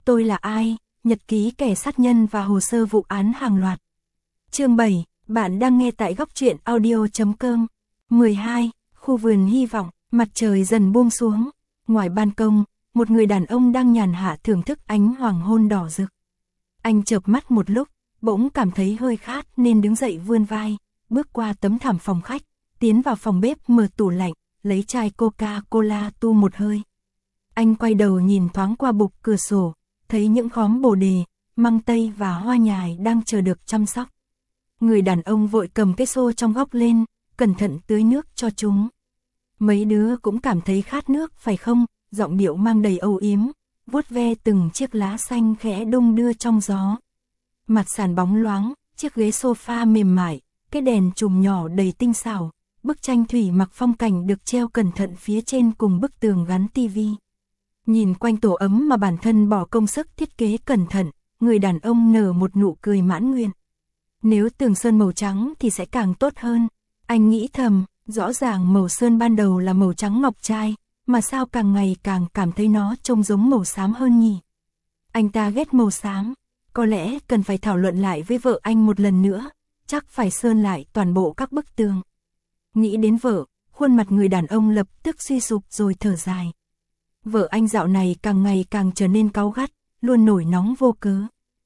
Tôi là ai? Nhật ký kẻ sát nhân và hồ sơ vụ án hàng loạt. Chương 7, bạn đang nghe tại góc truyện audio.com. 12, khu vườn hy vọng, mặt trời dần buông xuống. Ngoài ban công, một người đàn ông đang nhàn hạ thưởng thức ánh hoàng hôn đỏ rực. Anh chợp mắt một lúc, bỗng cảm thấy hơi khát nên đứng dậy vươn vai, bước qua tấm thảm phòng khách, tiến vào phòng bếp mở tủ lạnh, lấy chai Coca-Cola tu một hơi. Anh quay đầu nhìn thoáng qua bục cửa sổ, thấy những khóm bồ đề, măng tây và hoa nhài đang chờ được chăm sóc. Người đàn ông vội cầm cái xô trong góc lên, cẩn thận tưới nước cho chúng. Mấy đứa cũng cảm thấy khát nước phải không? Giọng điệu mang đầy âu yếm, vuốt ve từng chiếc lá xanh khẽ đung đưa trong gió. Mặt sàn bóng loáng, chiếc ghế sofa mềm mại, cái đèn chùm nhỏ đầy tinh xảo, bức tranh thủy mặc phong cảnh được treo cẩn thận phía trên cùng bức tường gắn tivi. Nhìn quanh tổ ấm mà bản thân bỏ công sức thiết kế cẩn thận, người đàn ông nở một nụ cười mãn nguyện. Nếu tường sơn màu trắng thì sẽ càng tốt hơn. Anh nghĩ thầm, rõ ràng màu sơn ban đầu là màu trắng ngọc trai, mà sao càng ngày càng cảm thấy nó trông giống màu xám hơn nhỉ? Anh ta ghét màu xám, có lẽ cần phải thảo luận lại với vợ anh một lần nữa, chắc phải sơn lại toàn bộ các bức tường. Nghĩ đến vợ, khuôn mặt người đàn ông lập tức suy sụp rồi thở dài. Vợ anh dạo này càng ngày càng trở nên cáu gắt, luôn nổi nóng vô cớ.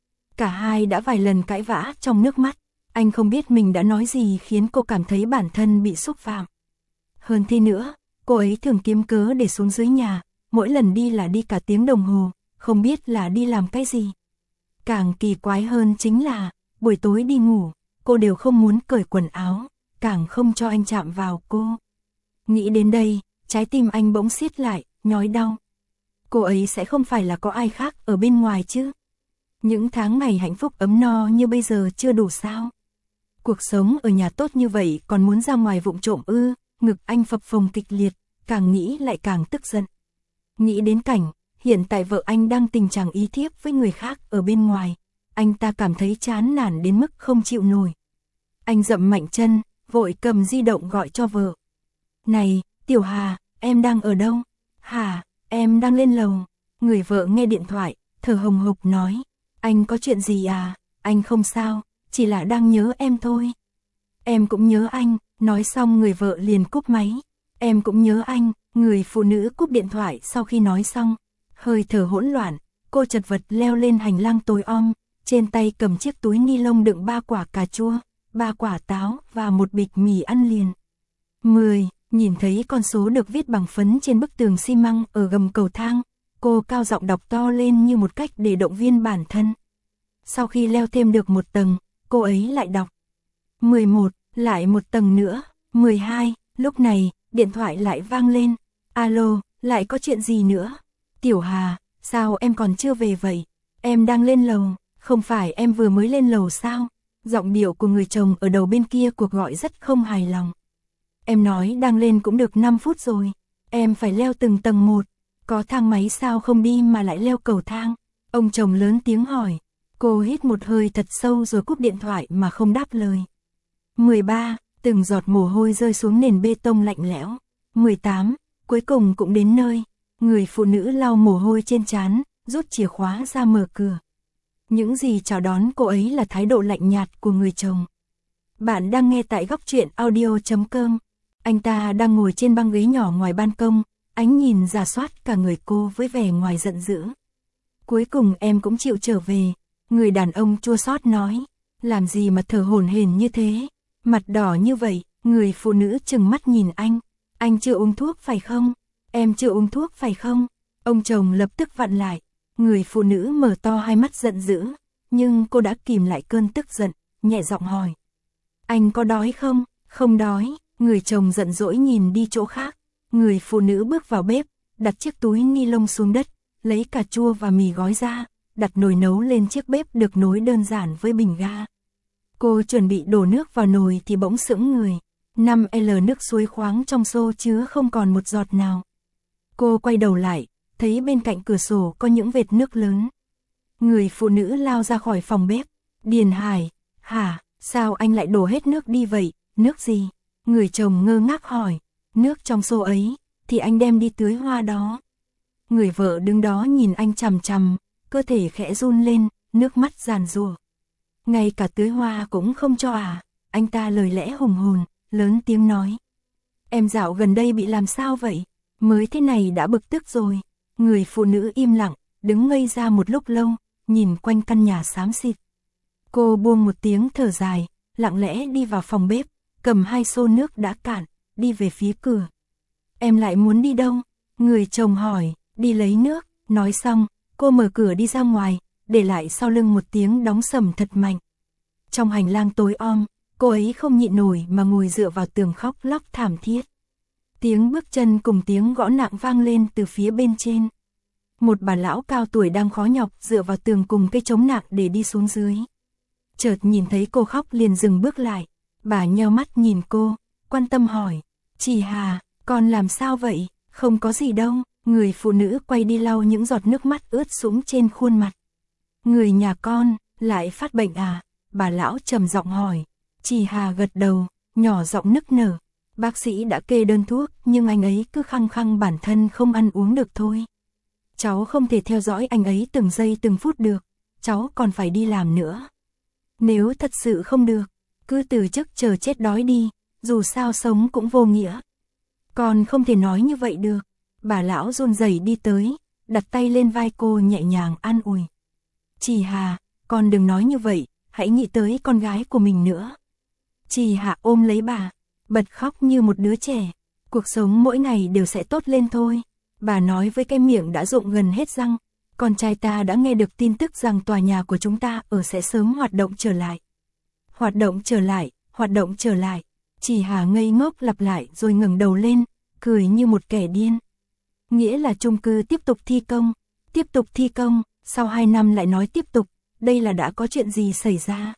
Cả hai đã vài lần cãi vã trong nước mắt, anh không biết mình đã nói gì khiến cô cảm thấy bản thân bị xúc phạm. Hơn thế nữa, cô ấy thường kiếm cớ để xuống dưới nhà, mỗi lần đi là đi cả tiếng đồng hồ, không biết là đi làm cái gì. Càng kỳ quái hơn chính là, buổi tối đi ngủ, cô đều không muốn cởi quần áo, càng không cho anh chạm vào cô. Nghĩ đến đây, trái tim anh bỗng siết lại, nhói đau. Cô ấy sẽ không phải là có ai khác ở bên ngoài chứ? Những tháng ngày hạnh phúc ấm no như bây giờ chưa đủ sao? Cuộc sống ở nhà tốt như vậy còn muốn ra ngoài vụng trộm ư? Ngực anh phập phồng kịch liệt, càng nghĩ lại càng tức giận. Nghĩ đến cảnh, hiện tại vợ anh đang tình trạng ý thiếp với người khác ở bên ngoài, anh ta cảm thấy chán nản đến mức không chịu nổi. Anh dậm mạnh chân, vội cầm di động gọi cho vợ. Này, Tiểu Hà, em đang ở đâu? Hà, em đang lên lầu. Người vợ nghe điện thoại, thở hồng hộc nói. Anh có chuyện gì à? Anh không sao, chỉ là đang nhớ em thôi. Em cũng nhớ anh, nói xong người vợ liền cúp máy. Em cũng nhớ anh, người phụ nữ cúp điện thoại sau khi nói xong. Hơi thở hỗn loạn, cô chật vật leo lên hành lang tối om, trên tay cầm chiếc túi ni lông đựng 3 quả cà chua, 3 quả táo và một bịch mì ăn liền. 10, nhìn thấy con số được viết bằng phấn trên bức tường xi măng ở gầm cầu thang, cô cao giọng đọc to lên như một cách để động viên bản thân. Sau khi leo thêm được một tầng, cô ấy lại đọc. 11, lại một tầng nữa, 12, lúc này, điện thoại lại vang lên. Alo, lại có chuyện gì nữa? Tiểu Hà, sao em còn chưa về vậy? Em đang lên lầu, không phải em vừa mới lên lầu sao? Giọng điệu của người chồng ở đầu bên kia cuộc gọi rất không hài lòng. Em nói đang lên cũng được 5 phút rồi, em phải leo từng tầng một, có thang máy sao không đi mà lại leo cầu thang? Ông chồng lớn tiếng hỏi. Cô hít một hơi thật sâu rồi cúp điện thoại mà không đáp lời. 13, từng giọt mồ hôi rơi xuống nền bê tông lạnh lẽo. 18, cuối cùng cũng đến nơi. Người phụ nữ lau mồ hôi trên trán, rút chìa khóa ra mở cửa. Những gì chào đón cô ấy là thái độ lạnh nhạt của người chồng. Bạn đang nghe tại góc truyện audio.com. Anh ta đang ngồi trên băng ghế nhỏ ngoài ban công, ánh nhìn rà soát cả người cô với vẻ ngoài giận dữ. Cuối cùng em cũng chịu trở về. Người đàn ông chua xót nói, làm gì mà thở hổn hển như thế, mặt đỏ như vậy. Người phụ nữ trừng mắt nhìn anh chưa uống thuốc phải không? Em chưa uống thuốc phải không? Ông chồng lập tức vặn lại, người phụ nữ mở to hai mắt giận dữ, nhưng cô đã kìm lại cơn tức giận, nhẹ giọng hỏi. Anh có đói không? Không đói, người chồng giận dỗi nhìn đi chỗ khác. Người phụ nữ bước vào bếp, đặt chiếc túi ni lông xuống đất, lấy cà chua và mì gói ra, đặt nồi nấu lên chiếc bếp được nối đơn giản với bình ga. Cô chuẩn bị đổ nước vào nồi thì bỗng sững người. 5L nước suối khoáng trong xô chứa không còn một giọt nào. Cô quay đầu lại, thấy bên cạnh cửa sổ có những vệt nước lớn. Người phụ nữ lao ra khỏi phòng bếp. Điền Hải, hả, sao anh lại đổ hết nước đi vậy? Nước gì? Người chồng ngơ ngác hỏi. Nước trong xô ấy, thì anh đem đi tưới hoa đó. Người vợ đứng đó nhìn anh chằm chằm, cơ thể khẽ run lên, nước mắt giàn giụa. Ngay cả tưới hoa cũng không cho à? Anh ta lời lẽ hùng hồn, lớn tiếng nói. Em dạo gần đây bị làm sao vậy? Mới thế này đã bực tức rồi. Người phụ nữ im lặng, đứng ngây ra một lúc lâu, nhìn quanh căn nhà xám xịt. Cô buông một tiếng thở dài, lặng lẽ đi vào phòng bếp, cầm 2 xô nước đã cạn, đi về phía cửa. Em lại muốn đi đâu? Người chồng hỏi. Đi lấy nước. Nói xong, cô mở cửa đi ra ngoài, để lại sau lưng một tiếng đóng sầm thật mạnh. Trong hành lang tối om, cô ấy không nhịn nổi mà ngồi dựa vào tường khóc lóc thảm thiết. Tiếng bước chân cùng tiếng gõ nặng vang lên từ phía bên trên. Một bà lão cao tuổi đang khó nhọc dựa vào tường cùng cây chống nặng để đi xuống dưới. Chợt nhìn thấy cô khóc liền dừng bước lại. Bà nheo mắt nhìn cô, quan tâm hỏi. Chị Hà, con làm sao vậy? Không có gì đâu. Người phụ nữ quay đi lau những giọt nước mắt ướt sũng trên khuôn mặt. Người nhà con, lại phát bệnh à? Bà lão trầm giọng hỏi. Chị Hà gật đầu, nhỏ giọng nức nở. Bác sĩ đã kê đơn thuốc, nhưng anh ấy cứ khăng khăng bản thân không ăn uống được thôi. Cháu không thể theo dõi anh ấy từng giây từng phút được, cháu còn phải đi làm nữa. Nếu thật sự không được, cứ từ chức chờ chết đói đi, dù sao sống cũng vô nghĩa. Con không thể nói như vậy được. Bà lão run rẩy đi tới, đặt tay lên vai cô nhẹ nhàng an ủi. Chị Hà, con đừng nói như vậy, hãy nghĩ tới con gái của mình nữa. Chị Hà ôm lấy bà, bật khóc như một đứa trẻ. Cuộc sống mỗi ngày đều sẽ tốt lên thôi. Bà nói với cái miệng đã rụng gần hết răng. Con trai ta đã nghe được tin tức rằng tòa nhà của chúng ta ở sẽ sớm hoạt động trở lại. Hoạt động trở lại, hoạt động trở lại. Chị Hà ngây ngốc lặp lại rồi ngẩng đầu lên, cười như một kẻ điên. Nghĩa là chung cư tiếp tục thi công, sau 2 năm lại nói tiếp tục, đây là đã có chuyện gì xảy ra.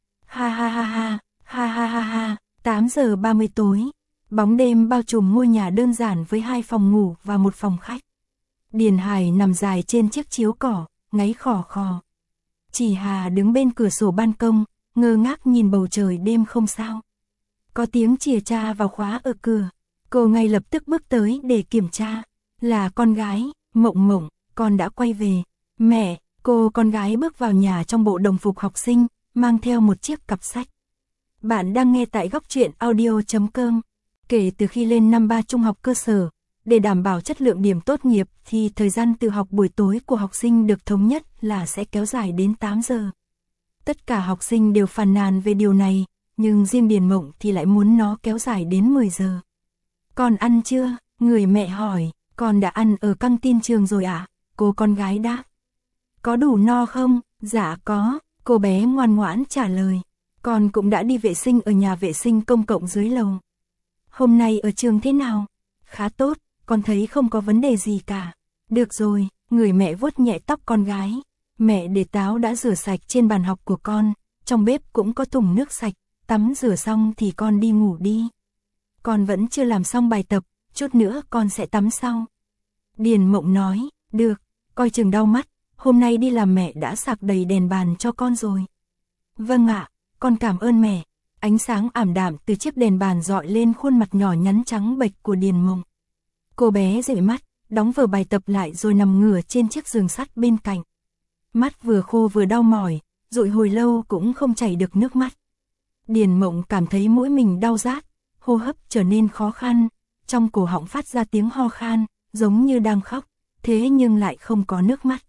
Ha ha ha ha, ha ha ha ha, 8 giờ 30 tối, bóng đêm bao trùm ngôi nhà đơn giản với 2 phòng ngủ và 1 phòng khách. Điền Hải nằm dài trên chiếc chiếu cỏ, ngáy khò khò. Chị Hà đứng bên cửa sổ ban công, ngơ ngác nhìn bầu trời đêm không sao. Có tiếng chìa tra vào khóa ở cửa, cô ngay lập tức bước tới để kiểm tra. Là con gái, Mộng Mộng, con đã quay về. Mẹ, cô con gái bước vào nhà trong bộ đồng phục học sinh, mang theo một chiếc cặp sách. Bạn đang nghe tại Góc Truyện Audio.com. Kể từ khi lên năm 3 trung học cơ sở, để đảm bảo chất lượng điểm tốt nghiệp thì thời gian tự học buổi tối của học sinh được thống nhất là sẽ kéo dài đến 8 giờ. Tất cả học sinh đều phàn nàn về điều này, nhưng riêng Điền Mộng thì lại muốn nó kéo dài đến 10 giờ. Con ăn chưa? Người mẹ hỏi. Con đã ăn ở căng tin trường rồi ạ? Cô con gái đáp. Có đủ no không? Dạ có, cô bé ngoan ngoãn trả lời. Con cũng đã đi vệ sinh ở nhà vệ sinh công cộng dưới lầu. Hôm nay ở trường thế nào? Khá tốt, con thấy không có vấn đề gì cả. Được rồi, người mẹ vuốt nhẹ tóc con gái. Mẹ để táo đã rửa sạch trên bàn học của con, trong bếp cũng có thùng nước sạch, tắm rửa xong thì con đi ngủ đi. Con vẫn chưa làm xong bài tập, chút nữa con sẽ tắm sau. Điền Mộng nói, được, coi chừng đau mắt, hôm nay đi làm mẹ đã sạc đầy đèn bàn cho con rồi. Vâng ạ, con cảm ơn mẹ. Ánh sáng ảm đạm từ chiếc đèn bàn dọi lên khuôn mặt nhỏ nhắn trắng bệch của Điền Mộng. Cô bé dụi mắt, đóng vở bài tập lại rồi nằm ngửa trên chiếc giường sắt bên cạnh. Mắt vừa khô vừa đau mỏi, dụi hồi lâu cũng không chảy được nước mắt. Điền Mộng cảm thấy mũi mình đau rát, hô hấp trở nên khó khăn, trong cổ họng phát ra tiếng ho khan, giống như đang khóc, thế nhưng lại không có nước mắt.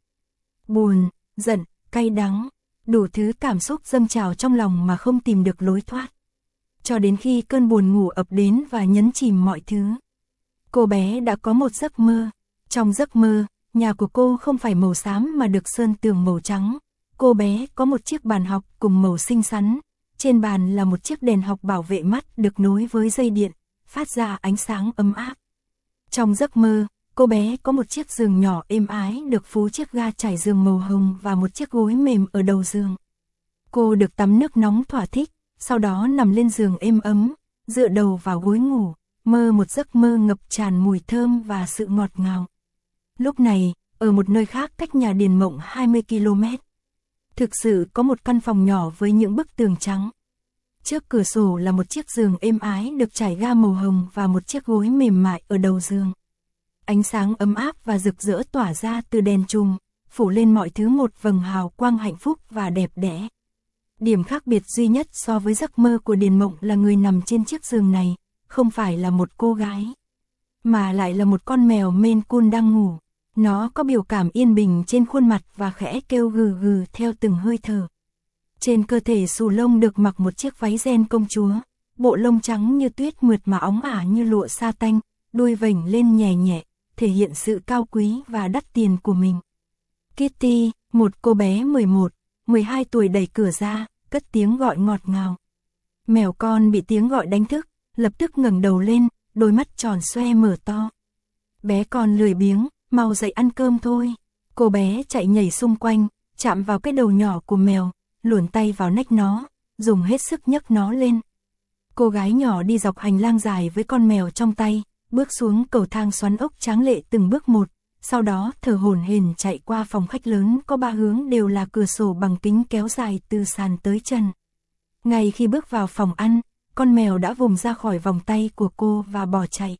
Buồn, giận, cay đắng, đủ thứ cảm xúc dâng trào trong lòng mà không tìm được lối thoát. Cho đến khi cơn buồn ngủ ập đến và nhấn chìm mọi thứ. Cô bé đã có một giấc mơ. Trong giấc mơ, nhà của cô không phải màu xám mà được sơn tường màu trắng. Cô bé có một chiếc bàn học cùng màu xinh xắn. Trên bàn là một chiếc đèn học bảo vệ mắt được nối với dây điện, phát ra ánh sáng ấm áp. Trong giấc mơ, cô bé có một chiếc giường nhỏ êm ái được phú chiếc ga trải giường màu hồng và một chiếc gối mềm ở đầu giường. Cô được tắm nước nóng thỏa thích, sau đó nằm lên giường êm ấm, dựa đầu vào gối ngủ, mơ một giấc mơ ngập tràn mùi thơm và sự ngọt ngào. Lúc này, ở một nơi khác cách nhà Điền Mộng 20 km, thực sự có một căn phòng nhỏ với những bức tường trắng. Trước cửa sổ là một chiếc giường êm ái được trải ga màu hồng và một chiếc gối mềm mại ở đầu giường. Ánh sáng ấm áp và rực rỡ tỏa ra từ đèn chùm, phủ lên mọi thứ một vầng hào quang hạnh phúc và đẹp đẽ. Điểm khác biệt duy nhất so với giấc mơ của Điền Mộng là người nằm trên chiếc giường này, không phải là một cô gái, mà lại là một con mèo Maine Coon đang ngủ. Nó có biểu cảm yên bình trên khuôn mặt và khẽ kêu gừ gừ theo từng hơi thở. Trên cơ thể xù lông được mặc một chiếc váy ren công chúa, bộ lông trắng như tuyết mượt mà óng ả như lụa sa tanh, đuôi vểnh lên nhẹ nhẹ, thể hiện sự cao quý và đắt tiền của mình. Kitty, một cô bé 11, 12 tuổi đẩy cửa ra, cất tiếng gọi ngọt ngào. Mèo con bị tiếng gọi đánh thức, lập tức ngẩng đầu lên, đôi mắt tròn xoe mở to. Bé con lười biếng, mau dậy ăn cơm thôi. Cô bé chạy nhảy xung quanh, chạm vào cái đầu nhỏ của mèo, luồn tay vào nách nó, dùng hết sức nhấc nó lên. Cô gái nhỏ đi dọc hành lang dài với con mèo trong tay, bước xuống cầu thang xoắn ốc tráng lệ từng bước một, sau đó thở hổn hển chạy qua phòng khách lớn có 3 hướng đều là cửa sổ bằng kính kéo dài từ sàn tới chân. Ngay khi bước vào phòng ăn, con mèo đã vùng ra khỏi vòng tay của cô và bỏ chạy.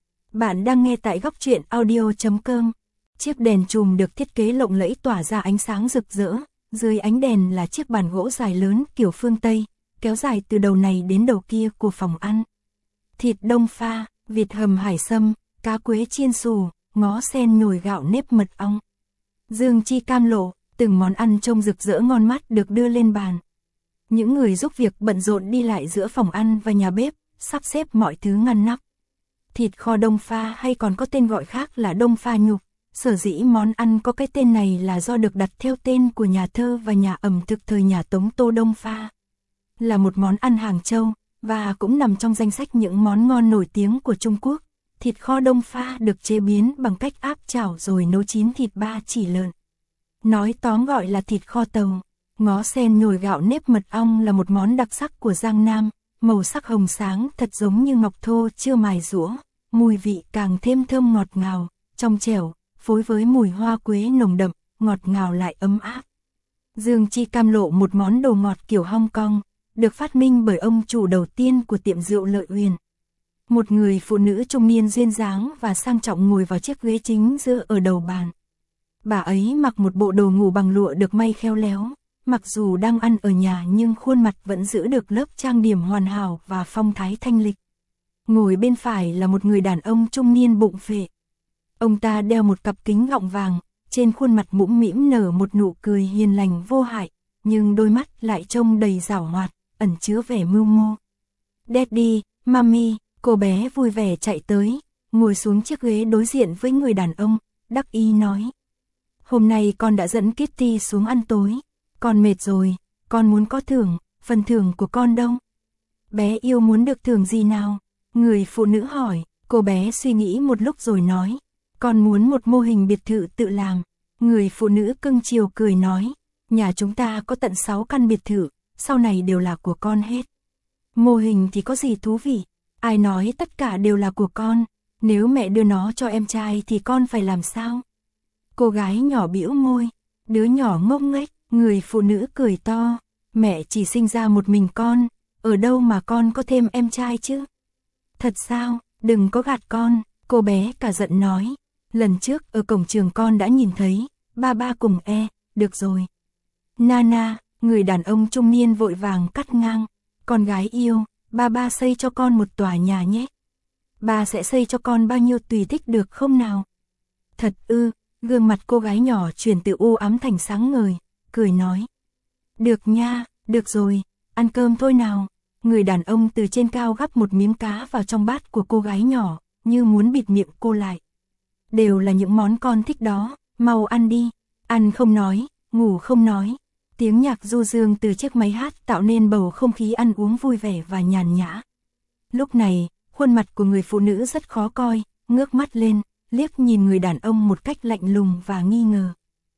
Bạn đang nghe tại góc truyện audio.com. Chiếc đèn chùm được thiết kế lộng lẫy tỏa ra ánh sáng rực rỡ, dưới ánh đèn là chiếc bàn gỗ dài lớn kiểu phương Tây, kéo dài từ đầu này đến đầu kia của phòng ăn. Thịt đông pha, vịt hầm hải sâm, cá quế chiên xù, ngó sen nhồi gạo nếp mật ong, dương chi cam lộ, từng món ăn trông rực rỡ ngon mắt được đưa lên bàn. Những người giúp việc bận rộn đi lại giữa phòng ăn và nhà bếp, sắp xếp mọi thứ ngăn nắp. Thịt kho đông pha hay còn có tên gọi khác là đông pha nhục, sở dĩ món ăn có cái tên này là do được đặt theo tên của nhà thơ và nhà ẩm thực thời nhà Tống Tô Đông Pha. Là một món ăn Hàng Châu, và cũng nằm trong danh sách những món ngon nổi tiếng của Trung Quốc. Thịt kho đông pha được chế biến bằng cách áp chảo rồi nấu chín thịt ba chỉ lợn. Nói tóm gọi là thịt kho tàu. Ngó sen nhồi gạo nếp mật ong là một món đặc sắc của Giang Nam, màu sắc hồng sáng thật giống như ngọc thô chưa mài rũa, mùi vị càng thêm thơm ngọt ngào, trong trẻo, phối với mùi hoa quế nồng đậm, ngọt ngào lại ấm áp. Dương chi cam lộ, một món đồ ngọt kiểu Hong Kong, được phát minh bởi ông chủ đầu tiên của tiệm rượu Lợi Uyển. Một người phụ nữ trung niên duyên dáng và sang trọng ngồi vào chiếc ghế chính giữa ở đầu bàn. Bà ấy mặc một bộ đồ ngủ bằng lụa được may khéo léo, mặc dù đang ăn ở nhà nhưng khuôn mặt vẫn giữ được lớp trang điểm hoàn hảo và phong thái thanh lịch. Ngồi bên phải là một người đàn ông trung niên bụng phệ. Ông ta đeo một cặp kính gọng vàng, trên khuôn mặt mũm mĩm nở một nụ cười hiền lành vô hại, nhưng đôi mắt lại trông đầy giảo hoạt, ẩn chứa vẻ mưu mô. Daddy, Mami, cô bé vui vẻ chạy tới, ngồi xuống chiếc ghế đối diện với người đàn ông, đắc ý nói. Hôm nay con đã dẫn Kitty xuống ăn tối, con mệt rồi, con muốn có thưởng, phần thưởng của con đâu? Bé yêu muốn được thưởng gì nào? Người phụ nữ hỏi, cô bé suy nghĩ một lúc rồi nói. Con muốn một mô hình biệt thự tự làm. Người phụ nữ cưng chiều cười nói, nhà chúng ta có tận 6 căn biệt thự, sau này đều là của con hết. Mô hình thì có gì thú vị? Ai nói tất cả đều là của con? Nếu mẹ đưa nó cho em trai thì con phải làm sao? Cô gái nhỏ bĩu môi, đứa nhỏ ngốc nghếch. Người phụ nữ cười to, mẹ chỉ sinh ra một mình con, ở đâu mà con có thêm em trai chứ? Thật sao, đừng có gạt con, cô bé cả giận nói. Lần trước ở cổng trường con đã nhìn thấy, ba cùng được rồi. Nana, người đàn ông trung niên vội vàng cắt ngang, con gái yêu, ba xây cho con một tòa nhà nhé. Ba sẽ xây cho con bao nhiêu tùy thích được không nào? Thật ư, gương mặt cô gái nhỏ chuyển từ u ám thành sáng ngời, cười nói. Được nha, được rồi, ăn cơm thôi nào. Người đàn ông từ trên cao gắp một miếng cá vào trong bát của cô gái nhỏ, như muốn bịt miệng cô lại. Đều là những món con thích đó, mau ăn đi. Ăn không nói, ngủ không nói. Tiếng nhạc du dương từ chiếc máy hát tạo nên bầu không khí ăn uống vui vẻ và nhàn nhã. Lúc này, khuôn mặt của người phụ nữ rất khó coi, ngước mắt lên, liếc nhìn người đàn ông một cách lạnh lùng và nghi ngờ.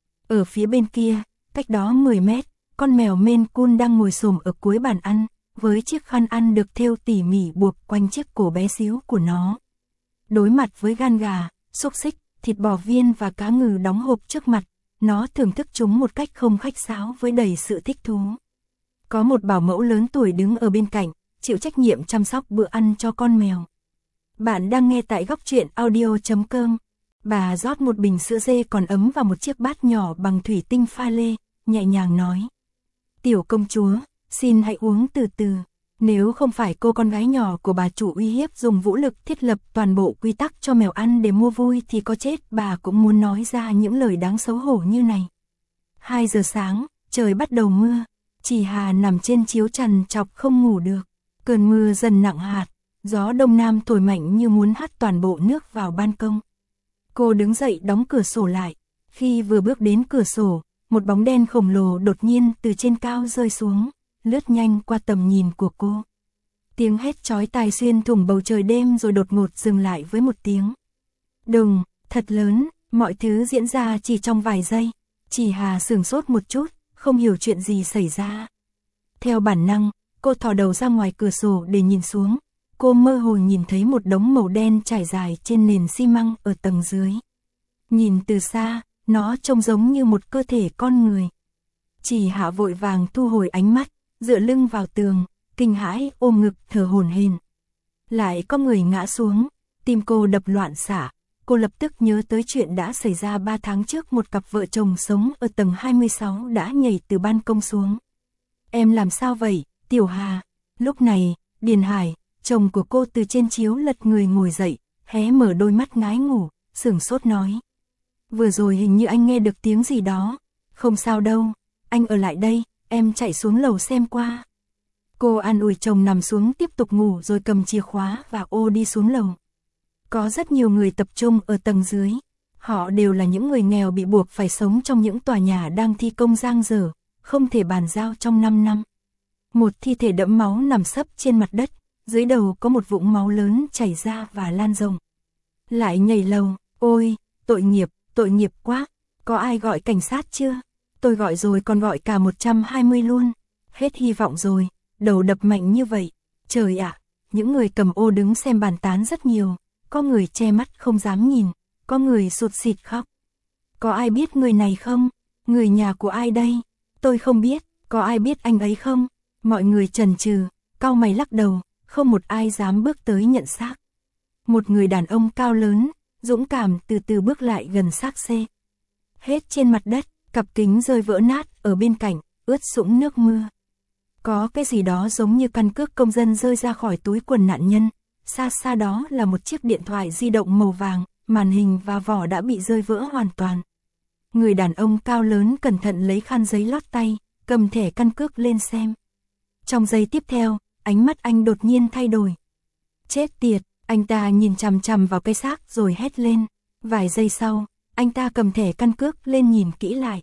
Ở phía bên kia, cách đó 10 mét, con mèo Maine Coon đang ngồi xổm ở cuối bàn ăn, với chiếc khăn ăn được thêu tỉ mỉ buộc quanh chiếc cổ bé xíu của nó. Đối mặt với gan gà, xúc xích, thịt bò viên và cá ngừ đóng hộp trước mặt, nó thưởng thức chúng một cách không khách sáo với đầy sự thích thú. Có một bảo mẫu lớn tuổi đứng ở bên cạnh, chịu trách nhiệm chăm sóc bữa ăn cho con mèo. Bạn đang nghe tại góc truyện audio.com. Bà rót một bình sữa dê còn ấm vào một chiếc bát nhỏ bằng thủy tinh pha lê, nhẹ nhàng nói. Tiểu công chúa, xin hãy uống từ từ. Nếu không phải cô con gái nhỏ của bà chủ uy hiếp dùng vũ lực thiết lập toàn bộ quy tắc cho mèo ăn để mua vui thì có chết bà cũng muốn nói ra những lời đáng xấu hổ như này. 2 giờ sáng, trời bắt đầu mưa. Chỉ Hà nằm trên chiếu trằn trọc không ngủ được. Cơn mưa dần nặng hạt, gió đông nam thổi mạnh như muốn hắt toàn bộ nước vào ban công. Cô đứng dậy đóng cửa sổ lại. Khi vừa bước đến cửa sổ, một bóng đen khổng lồ đột nhiên từ trên cao rơi xuống, lướt nhanh qua tầm nhìn của cô. Tiếng hét chói tai xuyên thủng bầu trời đêm rồi đột ngột dừng lại với một tiếng đùng, thật lớn, mọi thứ diễn ra chỉ trong vài giây. Chỉ Hà sửng sốt một chút, không hiểu chuyện gì xảy ra. Theo bản năng, cô thò đầu ra ngoài cửa sổ để nhìn xuống. Cô mơ hồ nhìn thấy một đống màu đen trải dài trên nền xi măng ở tầng dưới. Nhìn từ xa, nó trông giống như một cơ thể con người. Chỉ Hạ vội vàng thu hồi ánh mắt, dựa lưng vào tường, kinh hãi ôm ngực thở hổn hển. Lại có người ngã xuống, tim cô đập loạn xạ. Cô lập tức nhớ tới chuyện đã xảy ra 3 tháng trước, một cặp vợ chồng sống ở tầng 26 đã nhảy từ ban công xuống. Em làm sao vậy, Tiểu Hà? Lúc này, Điền Hải, chồng của cô từ trên chiếu lật người ngồi dậy, hé mở đôi mắt ngái ngủ, sửng sốt nói. Vừa rồi hình như anh nghe được tiếng gì đó. Không sao đâu, anh ở lại đây, em chạy xuống lầu xem qua. Cô an ủi chồng nằm xuống tiếp tục ngủ rồi cầm chìa khóa và ô đi xuống lầu. Có rất nhiều người tập trung ở tầng dưới. Họ đều là những người nghèo bị buộc phải sống trong những tòa nhà đang thi công dang dở, không thể bàn giao trong 5 năm. Một thi thể đẫm máu nằm sấp trên mặt đất, dưới đầu có một vũng máu lớn chảy ra và lan rộng. Lại nhảy lầu, ôi, tội nghiệp quá, có ai gọi cảnh sát chưa? Tôi gọi rồi, còn gọi cả 120 luôn. Hết hy vọng rồi, đầu đập mạnh như vậy. Trời ạ, những người cầm ô đứng xem bàn tán rất nhiều. Có người che mắt không dám nhìn, có người sụt sịt khóc. Có ai biết người này không? Người nhà của ai đây? Tôi không biết, có ai biết anh ấy không? Mọi người chần chừ, cau mày lắc đầu, không một ai dám bước tới nhận xác. Một người đàn ông cao lớn, dũng cảm từ từ bước lại gần xác xe. Hết trên mặt đất, cặp kính rơi vỡ nát ở bên cạnh, ướt sũng nước mưa. Có cái gì đó giống như căn cước công dân rơi ra khỏi túi quần nạn nhân. Xa xa đó là một chiếc điện thoại di động màu vàng, màn hình và vỏ đã bị rơi vỡ hoàn toàn. Người đàn ông cao lớn cẩn thận lấy khăn giấy lót tay, cầm thẻ căn cước lên xem. Trong giây tiếp theo, ánh mắt anh đột nhiên thay đổi. Chết tiệt, anh ta nhìn chằm chằm vào cái xác rồi hét lên. Vài giây sau, anh ta cầm thẻ căn cước lên nhìn kỹ lại.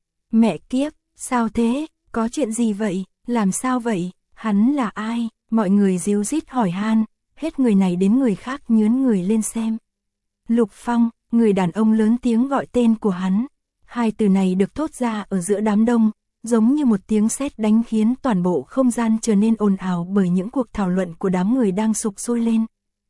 Mẹ kiếp, sao thế, có chuyện gì vậy, làm sao vậy, hắn là ai? Mọi người ríu rít hỏi han, hết người này đến người khác nhướng người lên xem. Lục Phong, người đàn ông lớn tiếng gọi tên của hắn. Hai từ này được thốt ra ở giữa đám đông, giống như một tiếng sét đánh khiến toàn bộ không gian trở nên ồn ào bởi những cuộc thảo luận của đám người đang sục sôi lên.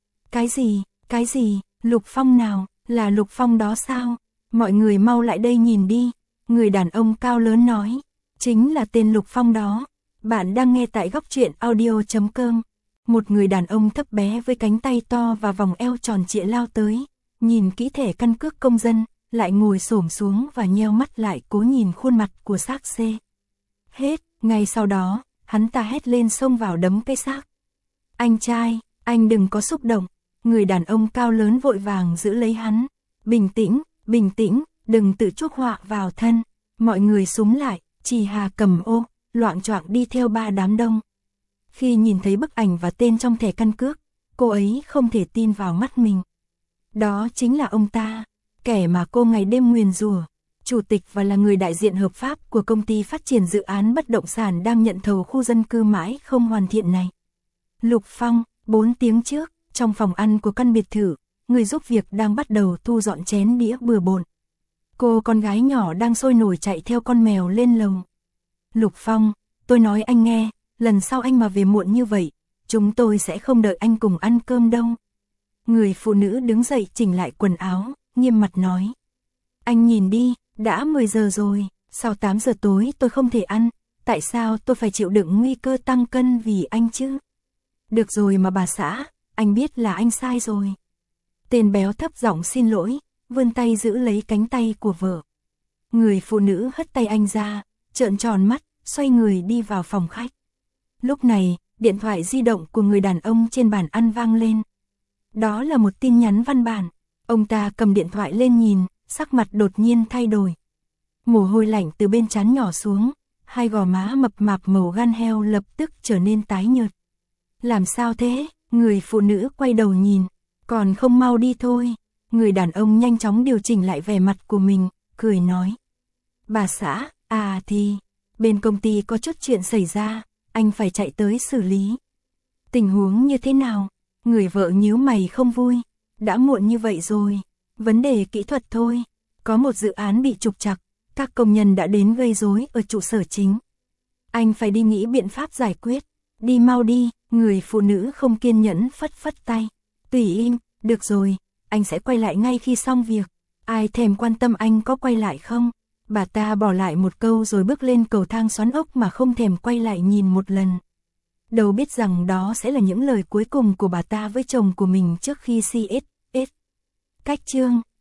Cái gì, Lục Phong nào, là Lục Phong đó sao? Mọi người mau lại đây nhìn đi, người đàn ông cao lớn nói. Chính là tên Lục Phong đó. Bạn đang nghe tại góc truyện audio.com. Một người đàn ông thấp bé với cánh tay to và vòng eo tròn trịa lao tới, nhìn kỹ thẻ căn cước công dân, lại ngồi xổm xuống và nheo mắt lại cố nhìn khuôn mặt của xác xê. Hết, ngay sau đó, hắn ta hét lên xông vào đấm cái xác. Anh trai, anh đừng có xúc động, người đàn ông cao lớn vội vàng giữ lấy hắn. Bình tĩnh, đừng tự chuốc họa vào thân. Mọi người xúm lại, Chỉ Hà cầm ô, loạng choạng đi theo ba đám đông. Khi nhìn thấy bức ảnh và tên trong thẻ căn cước, cô ấy không thể tin vào mắt mình. Đó chính là ông ta, kẻ mà cô ngày đêm nguyền rủa, chủ tịch và là người đại diện hợp pháp của công ty phát triển dự án bất động sản đang nhận thầu khu dân cư mãi không hoàn thiện này. Lục Phong, 4 tiếng trước, trong phòng ăn của căn biệt thự, người giúp việc đang bắt đầu thu dọn chén đĩa bừa bộn. Cô con gái nhỏ đang sôi nổi chạy theo con mèo lên lầu. Lục Phong, tôi nói anh nghe, lần sau anh mà về muộn như vậy, chúng tôi sẽ không đợi anh cùng ăn cơm đâu. Người phụ nữ đứng dậy chỉnh lại quần áo, nghiêm mặt nói. Anh nhìn đi, đã 10 giờ rồi, sau 8 giờ tối tôi không thể ăn, tại sao tôi phải chịu đựng nguy cơ tăng cân vì anh chứ? Được rồi mà bà xã, anh biết là anh sai rồi. Tên béo thấp giọng xin lỗi, vươn tay giữ lấy cánh tay của vợ. Người phụ nữ hất tay anh ra, trợn tròn mắt, xoay người đi vào phòng khách. Lúc này, điện thoại di động của người đàn ông trên bàn ăn vang lên. Đó là một tin nhắn văn bản. Ông ta cầm điện thoại lên nhìn, sắc mặt đột nhiên thay đổi. Mồ hôi lạnh từ bên trán nhỏ xuống, hai gò má mập mạp màu gan heo lập tức trở nên tái nhợt. Làm sao thế? Người phụ nữ quay đầu nhìn, còn không mau đi thôi. Người đàn ông nhanh chóng điều chỉnh lại vẻ mặt của mình, cười nói. Bà xã, thì, bên công ty có chút chuyện xảy ra, anh phải chạy tới xử lý. Tình huống như thế nào? Người vợ nhíu mày không vui. Đã muộn như vậy rồi, vấn đề kỹ thuật thôi. Có một dự án bị trục trặc, các công nhân đã đến gây rối ở trụ sở chính. Anh phải đi nghĩ biện pháp giải quyết. Đi mau đi, người phụ nữ không kiên nhẫn phất phất tay. Tùy im, được rồi, anh sẽ quay lại ngay khi xong việc. Ai thèm quan tâm anh có quay lại không? Bà ta bỏ lại một câu rồi bước lên cầu thang xoắn ốc mà không thèm quay lại nhìn một lần. Đâu biết rằng đó sẽ là những lời cuối cùng của bà ta với chồng của mình trước khi CS. Cách chương